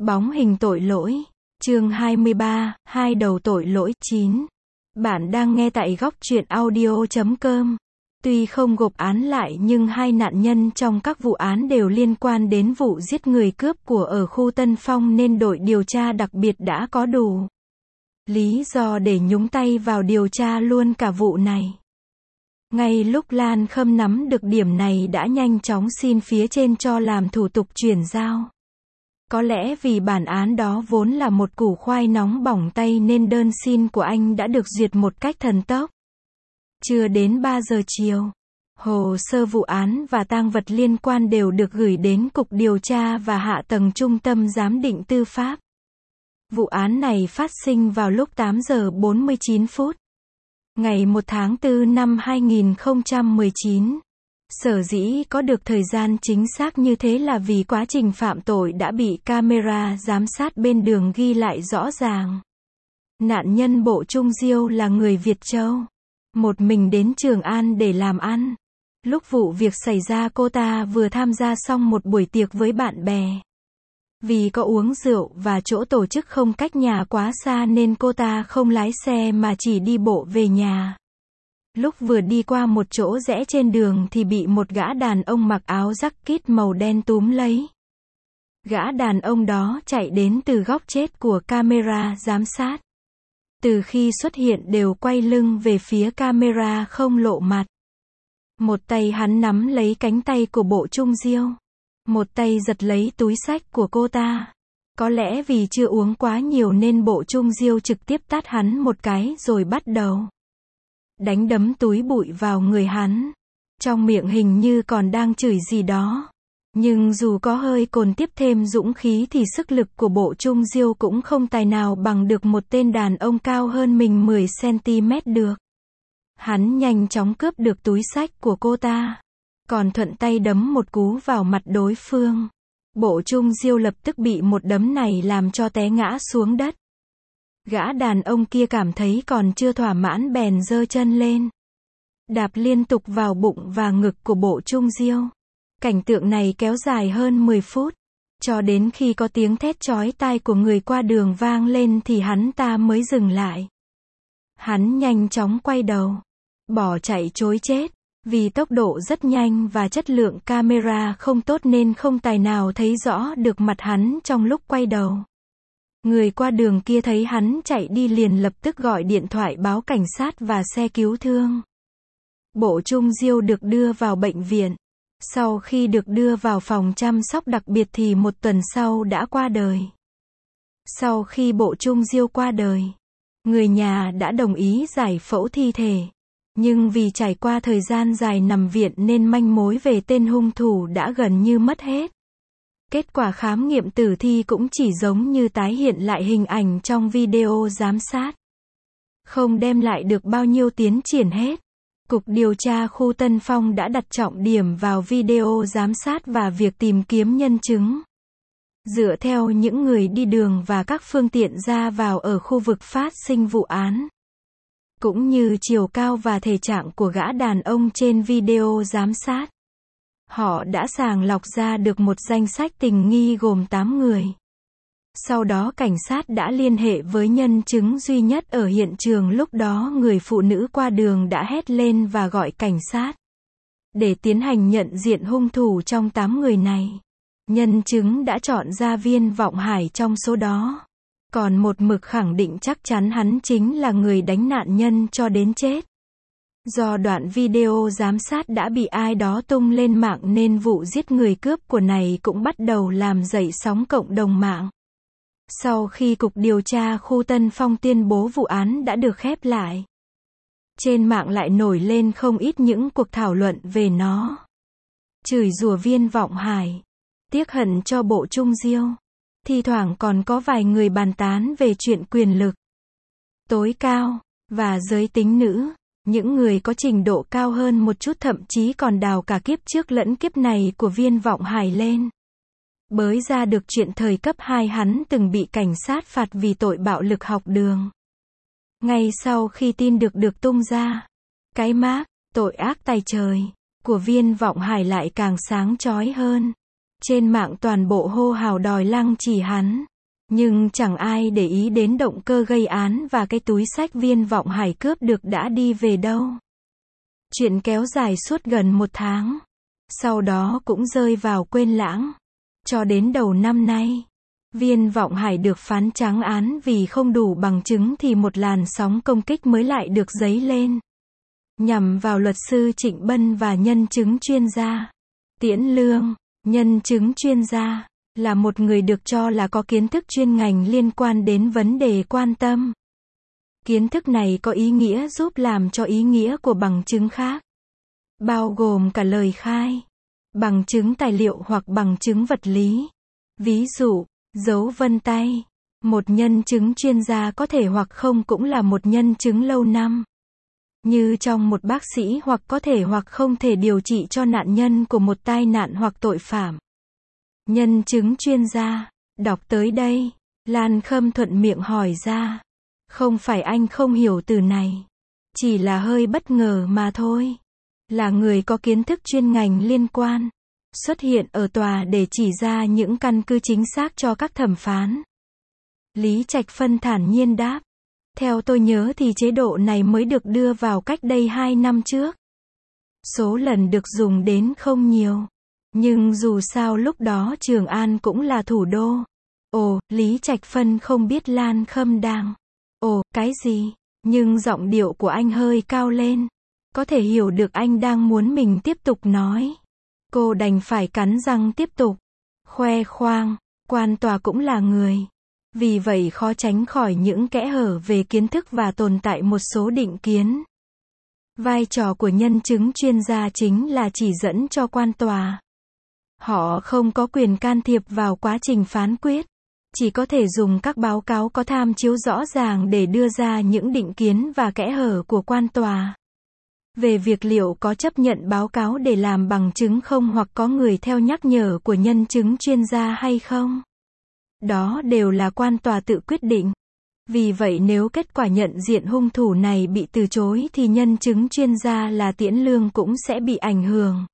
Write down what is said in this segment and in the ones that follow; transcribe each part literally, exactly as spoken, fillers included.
Bóng hình tội lỗi. Chương hai mươi ba, hai đầu tội lỗi. chín. Bạn đang nghe tại góc truyện audio chấm com. Tuy không gộp án lại nhưng hai nạn nhân trong các vụ án đều liên quan đến vụ giết người cướp của ở khu Tân Phong nên đội điều tra đặc biệt đã có đủ lý do để nhúng tay vào điều tra luôn cả vụ này. Ngay lúc Lan Khâm nắm được điểm này đã nhanh chóng xin phía trên cho làm thủ tục chuyển giao. Có lẽ vì bản án đó vốn là một củ khoai nóng bỏng tay nên đơn xin của anh đã được duyệt một cách thần tốc. Chưa đến ba giờ chiều, hồ sơ vụ án và tang vật liên quan đều được gửi đến Cục Điều tra và hạ tầng Trung tâm Giám định Tư pháp. Vụ án này phát sinh vào lúc tám giờ bốn mươi chín phút. Ngày một tháng tư năm hai nghìn không trăm mười chín. Sở dĩ có được thời gian chính xác như thế là vì quá trình phạm tội đã bị camera giám sát bên đường ghi lại rõ ràng. Nạn nhân Bộ Trung Diêu là người Việt Châu, một mình đến Trường An để làm ăn. Lúc vụ việc xảy ra cô ta vừa tham gia xong một buổi tiệc với bạn bè. Vì có uống rượu và chỗ tổ chức không cách nhà quá xa nên cô ta không lái xe mà chỉ đi bộ về nhà. Lúc vừa đi qua một chỗ rẽ trên đường thì bị một gã đàn ông mặc áo jacket màu đen túm lấy. Gã đàn ông đó chạy đến từ góc chết của camera giám sát. Từ khi xuất hiện đều quay lưng về phía camera không lộ mặt. Một tay hắn nắm lấy cánh tay của Bộ Trung Diêu. Một tay giật lấy túi xách của cô ta. Có lẽ vì chưa uống quá nhiều nên Bộ Trung Diêu trực tiếp tát hắn một cái rồi bắt đầu đánh đấm túi bụi vào người hắn. Trong miệng hình như còn đang chửi gì đó. Nhưng dù có hơi cồn tiếp thêm dũng khí thì sức lực của Bộ Trung Diêu cũng không tài nào bằng được một tên đàn ông cao hơn mình mười xăng-ti-mét được. Hắn nhanh chóng cướp được túi xách của cô ta, còn thuận tay đấm một cú vào mặt đối phương. Bộ Trung Diêu lập tức bị một đấm này làm cho té ngã xuống đất. Gã đàn ông kia cảm thấy còn chưa thỏa mãn bèn giơ chân lên, đạp liên tục vào bụng và ngực của Bộ Trung Diêu. Cảnh tượng này kéo dài hơn mười phút, cho đến khi có tiếng thét chói tai của người qua đường vang lên thì hắn ta mới dừng lại. Hắn nhanh chóng quay đầu, bỏ chạy trối chết. Vì tốc độ rất nhanh và chất lượng camera không tốt nên không tài nào thấy rõ được mặt hắn trong lúc quay đầu. Người qua đường kia thấy hắn chạy đi liền lập tức gọi điện thoại báo cảnh sát và xe cứu thương. Bộ Trung Diêu được đưa vào bệnh viện. Sau khi được đưa vào phòng chăm sóc đặc biệt thì một tuần sau đã qua đời. Sau khi Bộ Trung Diêu qua đời, người nhà đã đồng ý giải phẫu thi thể. Nhưng vì trải qua thời gian dài nằm viện nên manh mối về tên hung thủ đã gần như mất hết. Kết quả khám nghiệm tử thi cũng chỉ giống như tái hiện lại hình ảnh trong video giám sát. Không đem lại được bao nhiêu tiến triển hết. Cục điều tra khu Tân Phong đã đặt trọng điểm vào video giám sát và việc tìm kiếm nhân chứng. Dựa theo những người đi đường và các phương tiện ra vào ở khu vực phát sinh vụ án, cũng như chiều cao và thể trạng của gã đàn ông trên video giám sát, họ đã sàng lọc ra được một danh sách tình nghi gồm tám người. Sau đó cảnh sát đã liên hệ với nhân chứng duy nhất ở hiện trường, lúc đó người phụ nữ qua đường đã hét lên và gọi cảnh sát để tiến hành nhận diện hung thủ trong tám người này. Nhân chứng đã chọn ra Viên Vọng Hải trong số đó, còn một mực khẳng định chắc chắn hắn chính là người đánh nạn nhân cho đến chết. Do đoạn video giám sát đã bị ai đó tung lên mạng nên vụ giết người cướp của này cũng bắt đầu làm dậy sóng cộng đồng mạng. Sau khi Cục Điều tra khu Tân Phong tuyên bố vụ án đã được khép lại, trên mạng lại nổi lên không ít những cuộc thảo luận về nó. Chửi rủa Viên Vọng Hải, tiếc hận cho Bộ Trung Diêu. Thi thoảng còn có vài người bàn tán về chuyện quyền lực tối cao và giới tính nữ. Những người có trình độ cao hơn một chút thậm chí còn đào cả kiếp trước lẫn kiếp này của Viên Vọng Hải lên. Bới ra được chuyện thời cấp hai hắn từng bị cảnh sát phạt vì tội bạo lực học đường. Ngay sau khi tin được được tung ra, cái mác tội ác tày trời của Viên Vọng Hải lại càng sáng chói hơn. Trên mạng toàn bộ hô hào đòi lăng trì hắn. Nhưng chẳng ai để ý đến động cơ gây án và cái túi xách Viên Vọng Hải cướp được đã đi về đâu. Chuyện kéo dài suốt gần một tháng. Sau đó cũng rơi vào quên lãng. Cho đến đầu năm nay, Viên Vọng Hải được phán trắng án vì không đủ bằng chứng thì một làn sóng công kích mới lại được dấy lên. Nhằm vào luật sư Trịnh Bân và nhân chứng chuyên gia. Tiễn Lương, nhân chứng chuyên gia, là một người được cho là có kiến thức chuyên ngành liên quan đến vấn đề quan tâm. Kiến thức này có ý nghĩa giúp làm cho ý nghĩa của bằng chứng khác. Bao gồm cả lời khai, bằng chứng tài liệu hoặc bằng chứng vật lý. Ví dụ, dấu vân tay. Một nhân chứng chuyên gia có thể hoặc không cũng là một nhân chứng lâu năm. Như trong một bác sĩ hoặc có thể hoặc không thể điều trị cho nạn nhân của một tai nạn hoặc tội phạm. Nhân chứng chuyên gia. Đọc tới đây, Lan Khâm thuận miệng hỏi ra. Không phải anh không hiểu từ này. Chỉ là hơi bất ngờ mà thôi. Là người có kiến thức chuyên ngành liên quan. Xuất hiện ở tòa để chỉ ra những căn cứ chính xác cho các thẩm phán. Lý Trạch Phân thản nhiên đáp. Theo tôi nhớ thì chế độ này mới được đưa vào cách đây hai năm trước. Số lần được dùng đến không nhiều. Nhưng dù sao lúc đó Trường An cũng là thủ đô. Ồ, Lý Trạch Phân không biết Lan Khâm đang. Ồ, cái gì? Nhưng giọng điệu của anh hơi cao lên. Có thể hiểu được anh đang muốn mình tiếp tục nói. Cô đành phải cắn răng tiếp tục. Khoe khoang, quan tòa cũng là người. Vì vậy khó tránh khỏi những kẽ hở về kiến thức và tồn tại một số định kiến. Vai trò của nhân chứng chuyên gia chính là chỉ dẫn cho quan tòa. Họ không có quyền can thiệp vào quá trình phán quyết. Chỉ có thể dùng các báo cáo có tham chiếu rõ ràng để đưa ra những định kiến và kẽ hở của quan tòa. Về việc liệu có chấp nhận báo cáo để làm bằng chứng không hoặc có người theo nhắc nhở của nhân chứng chuyên gia hay không. Đó đều là quan tòa tự quyết định. Vì vậy nếu kết quả nhận diện hung thủ này bị từ chối thì nhân chứng chuyên gia là Tiễn Lương cũng sẽ bị ảnh hưởng.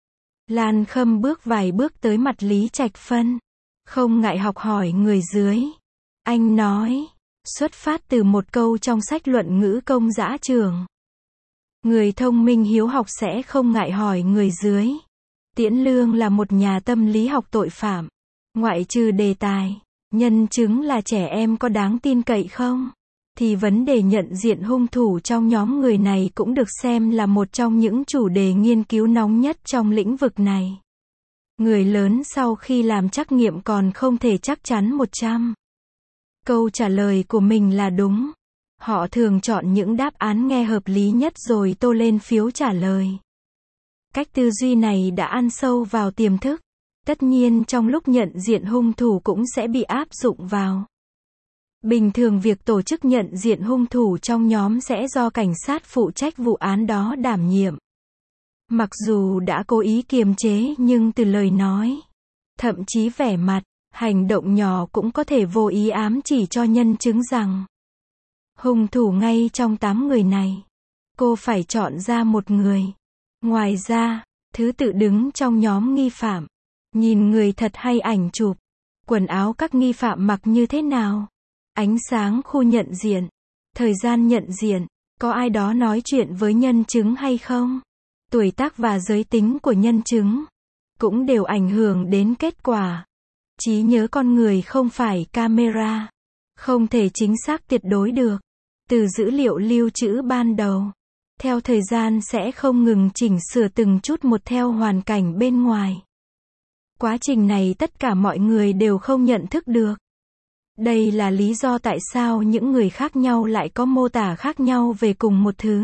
Lan Khâm bước vài bước tới mặt Lý Trạch Phân. Không ngại học hỏi người dưới. Anh nói, xuất phát từ một câu trong sách luận ngữ công dã trường. Người thông minh hiếu học sẽ không ngại hỏi người dưới. Tiễn Lương là một nhà tâm lý học tội phạm. Ngoại trừ đề tài, nhân chứng là trẻ em có đáng tin cậy không? Thì vấn đề nhận diện hung thủ trong nhóm người này cũng được xem là một trong những chủ đề nghiên cứu nóng nhất trong lĩnh vực này. Người lớn sau khi làm trắc nghiệm còn không thể chắc chắn một trăm câu trả lời của mình là đúng. Họ thường chọn những đáp án nghe hợp lý nhất rồi tô lên phiếu trả lời. Cách tư duy này đã ăn sâu vào tiềm thức. Tất nhiên trong lúc nhận diện hung thủ cũng sẽ bị áp dụng vào. Bình thường việc tổ chức nhận diện hung thủ trong nhóm sẽ do cảnh sát phụ trách vụ án đó đảm nhiệm. Mặc dù đã cố ý kiềm chế nhưng từ lời nói, thậm chí vẻ mặt, hành động nhỏ cũng có thể vô ý ám chỉ cho nhân chứng rằng hung thủ ngay trong tám người này. Cô phải chọn ra một người. Ngoài ra, thứ tự đứng trong nhóm nghi phạm. Nhìn người thật hay ảnh chụp. Quần áo các nghi phạm mặc như thế nào? Ánh sáng khu nhận diện. Thời gian nhận diện. Có ai đó nói chuyện với nhân chứng hay không? Tuổi tác và giới tính của nhân chứng cũng đều ảnh hưởng đến kết quả. Trí nhớ con người không phải camera. Không thể chính xác tuyệt đối được. Từ dữ liệu lưu trữ ban đầu, theo thời gian sẽ không ngừng chỉnh sửa từng chút một theo hoàn cảnh bên ngoài. Quá trình này tất cả mọi người đều không nhận thức được. Đây là lý do tại sao những người khác nhau lại có mô tả khác nhau về cùng một thứ.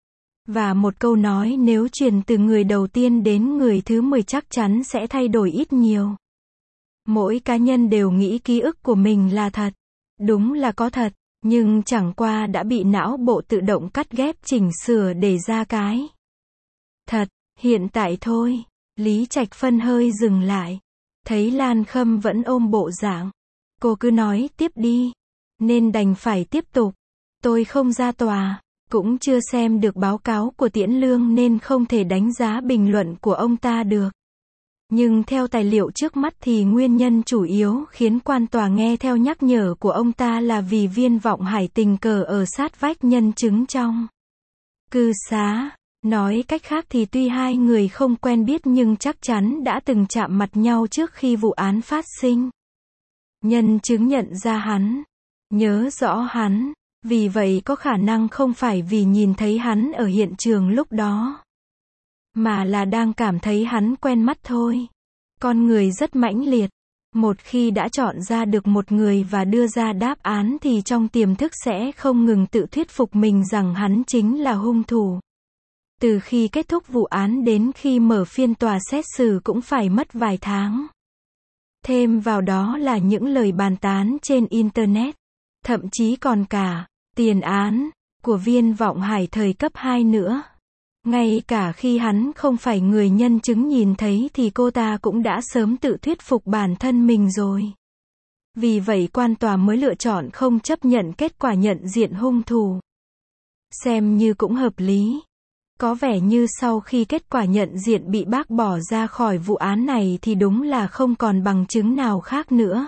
Và một câu nói nếu truyền từ người đầu tiên đến người thứ mười chắc chắn sẽ thay đổi ít nhiều. Mỗi cá nhân đều nghĩ ký ức của mình là thật. Đúng là có thật, nhưng chẳng qua đã bị não bộ tự động cắt ghép chỉnh sửa để ra cái thật. Hiện tại thôi. Lý Trạch Phân hơi dừng lại. Thấy Lan Khâm vẫn ôm bộ dạng. Cô cứ nói tiếp đi. Nên đành phải tiếp tục. Tôi không ra tòa. Cũng chưa xem được báo cáo của Tiễn Lương nên không thể đánh giá bình luận của ông ta được. Nhưng theo tài liệu trước mắt thì nguyên nhân chủ yếu khiến quan tòa nghe theo nhắc nhở của ông ta là vì Viên Vọng Hải tình cờ ở sát vách nhân chứng trong cư xá. Nói cách khác thì tuy hai người không quen biết nhưng chắc chắn đã từng chạm mặt nhau trước khi vụ án phát sinh. Nhân chứng nhận ra hắn, nhớ rõ hắn, vì vậy có khả năng không phải vì nhìn thấy hắn ở hiện trường lúc đó, mà là đang cảm thấy hắn quen mắt thôi. Con người rất mãnh liệt. Một khi đã chọn ra được một người và đưa ra đáp án thì trong tiềm thức sẽ không ngừng tự thuyết phục mình rằng hắn chính là hung thủ. Từ khi kết thúc vụ án đến khi mở phiên tòa xét xử cũng phải mất vài tháng. Thêm vào đó là những lời bàn tán trên Internet. Thậm chí còn cả tiền án của Viên Vọng Hải thời cấp hai nữa. Ngay cả khi hắn không phải người nhân chứng nhìn thấy thì cô ta cũng đã sớm tự thuyết phục bản thân mình rồi. Vì vậy quan tòa mới lựa chọn không chấp nhận kết quả nhận diện hung thủ. Xem như cũng hợp lý. Có vẻ như sau khi kết quả nhận diện bị bác bỏ ra khỏi vụ án này thì đúng là không còn bằng chứng nào khác nữa.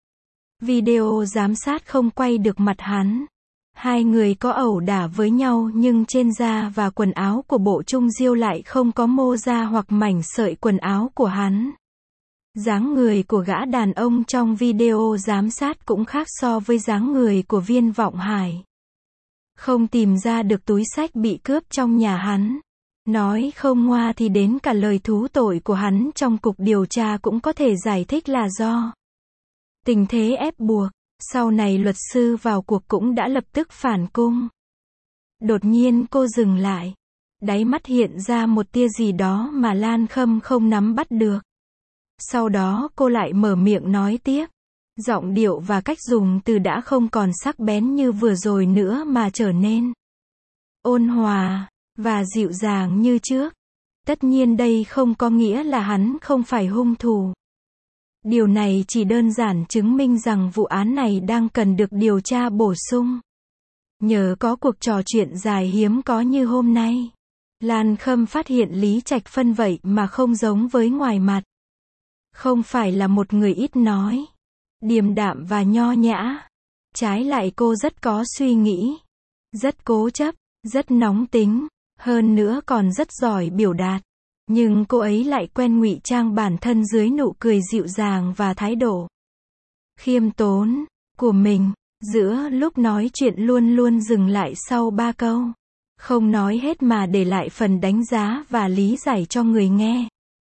Video giám sát không quay được mặt hắn. Hai người có ẩu đả với nhau nhưng trên da và quần áo của Bộ Trung Diêu lại không có mô da hoặc mảnh sợi quần áo của hắn. Dáng người của gã đàn ông trong video giám sát cũng khác so với dáng người của Viên Vọng Hải. Không tìm ra được túi xách bị cướp trong nhà hắn. Nói không ngoa thì đến cả lời thú tội của hắn trong cục điều tra cũng có thể giải thích là do tình thế ép buộc. Sau này luật sư vào cuộc cũng đã lập tức phản cung. Đột nhiên cô dừng lại. Đáy mắt hiện ra một tia gì đó mà Lan Khâm không nắm bắt được. Sau đó cô lại mở miệng nói tiếp. Giọng điệu và cách dùng từ đã không còn sắc bén như vừa rồi nữa mà trở nên ôn hòa và dịu dàng như trước. Tất nhiên đây không có nghĩa là hắn không phải hung thủ. Điều này chỉ đơn giản chứng minh rằng vụ án này đang cần được điều tra bổ sung. Nhờ có cuộc trò chuyện dài hiếm có như hôm nay, Lan Khâm phát hiện Lý Trạch Phân vậy mà không giống với ngoài mặt. Không phải là một người ít nói, điềm đạm và nho nhã. Trái lại cô rất có suy nghĩ, rất cố chấp, rất nóng tính, hơn nữa còn rất giỏi biểu đạt. Nhưng cô ấy lại quen ngụy trang bản thân dưới nụ cười dịu dàng và thái độ khiêm tốn của mình. Giữa lúc nói chuyện luôn luôn dừng lại sau ba câu. Không nói hết mà để lại phần đánh giá và lý giải cho người nghe.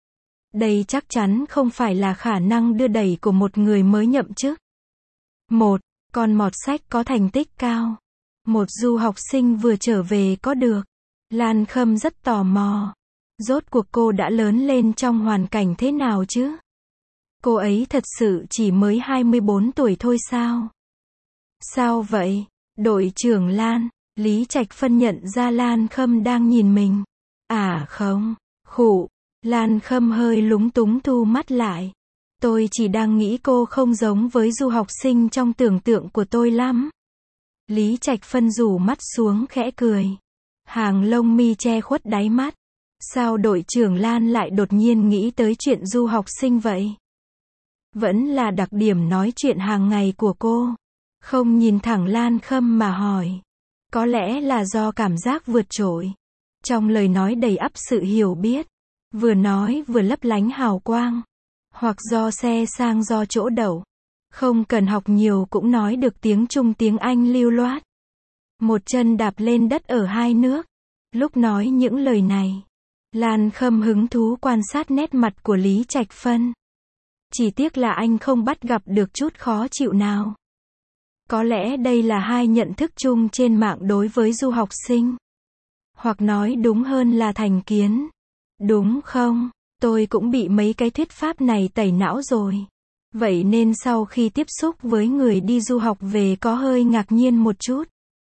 Đây chắc chắn không phải là khả năng đưa đẩy của một người mới nhậm chức. Một, con mọt sách có thành tích cao. Một du học sinh vừa trở về có được. Lan Khâm rất tò mò. Rốt cuộc cô đã lớn lên trong hoàn cảnh thế nào chứ? Cô ấy thật sự chỉ mới hai mươi bốn tuổi thôi sao? Sao vậy? Đội trưởng Lan, Lý Trạch Phân nhận ra Lan Khâm đang nhìn mình. À không, khụ, Lan Khâm hơi lúng túng thu mắt lại. Tôi chỉ đang nghĩ cô không giống với du học sinh trong tưởng tượng của tôi lắm. Lý Trạch Phân rủ mắt xuống khẽ cười. Hàng lông mi che khuất đáy mắt. Sao đội trưởng Lan lại đột nhiên nghĩ tới chuyện du học sinh vậy? Vẫn là đặc điểm nói chuyện hàng ngày của cô. Không nhìn thẳng Lan Khâm mà hỏi. Có lẽ là do cảm giác vượt trội. Trong lời nói đầy ắp sự hiểu biết. Vừa nói vừa lấp lánh hào quang. Hoặc do xe sang do chỗ đậu. Không cần học nhiều cũng nói được tiếng Trung tiếng Anh lưu loát. Một chân đạp lên đất ở hai nước. Lúc nói những lời này, Lan Khâm hứng thú quan sát nét mặt của Lý Trạch Phân. Chỉ tiếc là anh không bắt gặp được chút khó chịu nào. Có lẽ đây là hai nhận thức chung trên mạng đối với du học sinh. Hoặc nói đúng hơn là thành kiến. Đúng không? Tôi cũng bị mấy cái thuyết pháp này tẩy não rồi. Vậy nên sau khi tiếp xúc với người đi du học về có hơi ngạc nhiên một chút.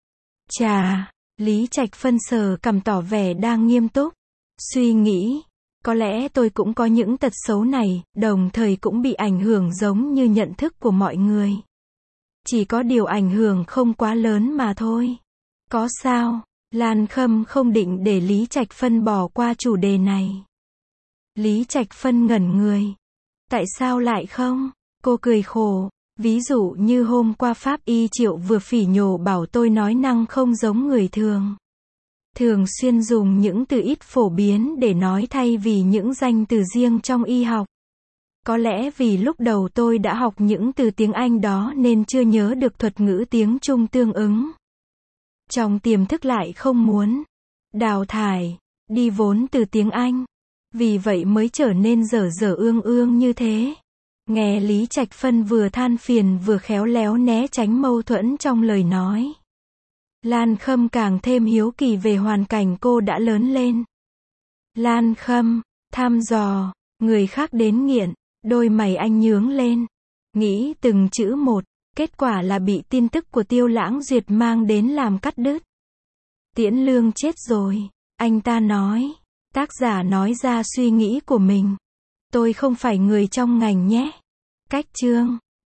Chà, Lý Trạch Phân sờ cằm tỏ vẻ đang nghiêm túc. Suy nghĩ, có lẽ tôi cũng có những tật xấu này, đồng thời cũng bị ảnh hưởng giống như nhận thức của mọi người. Chỉ có điều ảnh hưởng không quá lớn mà thôi. Có sao? Lan Khâm không định để Lý Trạch Phân bỏ qua chủ đề này. Lý Trạch Phân ngẩn người. Tại sao lại không? Cô cười khổ. Ví dụ như hôm qua Pháp Y Triệu vừa phỉ nhổ bảo tôi nói năng không giống người thường. Thường xuyên dùng những từ ít phổ biến để nói thay vì những danh từ riêng trong y học. Có lẽ vì lúc đầu tôi đã học những từ tiếng Anh đó nên chưa nhớ được thuật ngữ tiếng Trung tương ứng. Trong tiềm thức lại không muốn đào thải đi vốn từ tiếng Anh. Vì vậy mới trở nên dở dở ương ương như thế. Nghe Lý Trạch Phân vừa than phiền vừa khéo léo né tránh mâu thuẫn trong lời nói. Lan Khâm càng thêm hiếu kỳ về hoàn cảnh cô đã lớn lên. Lan Khâm, thăm dò, người khác đến nghiện, đôi mày anh nhướng lên. Nghĩ từng chữ một, kết quả là bị tin tức của Tiêu Lãng Duyệt mang đến làm cắt đứt. Tiễn Lương chết rồi, anh ta nói. Tác giả nói ra suy nghĩ của mình. Tôi không phải người trong ngành nhé. Cách chương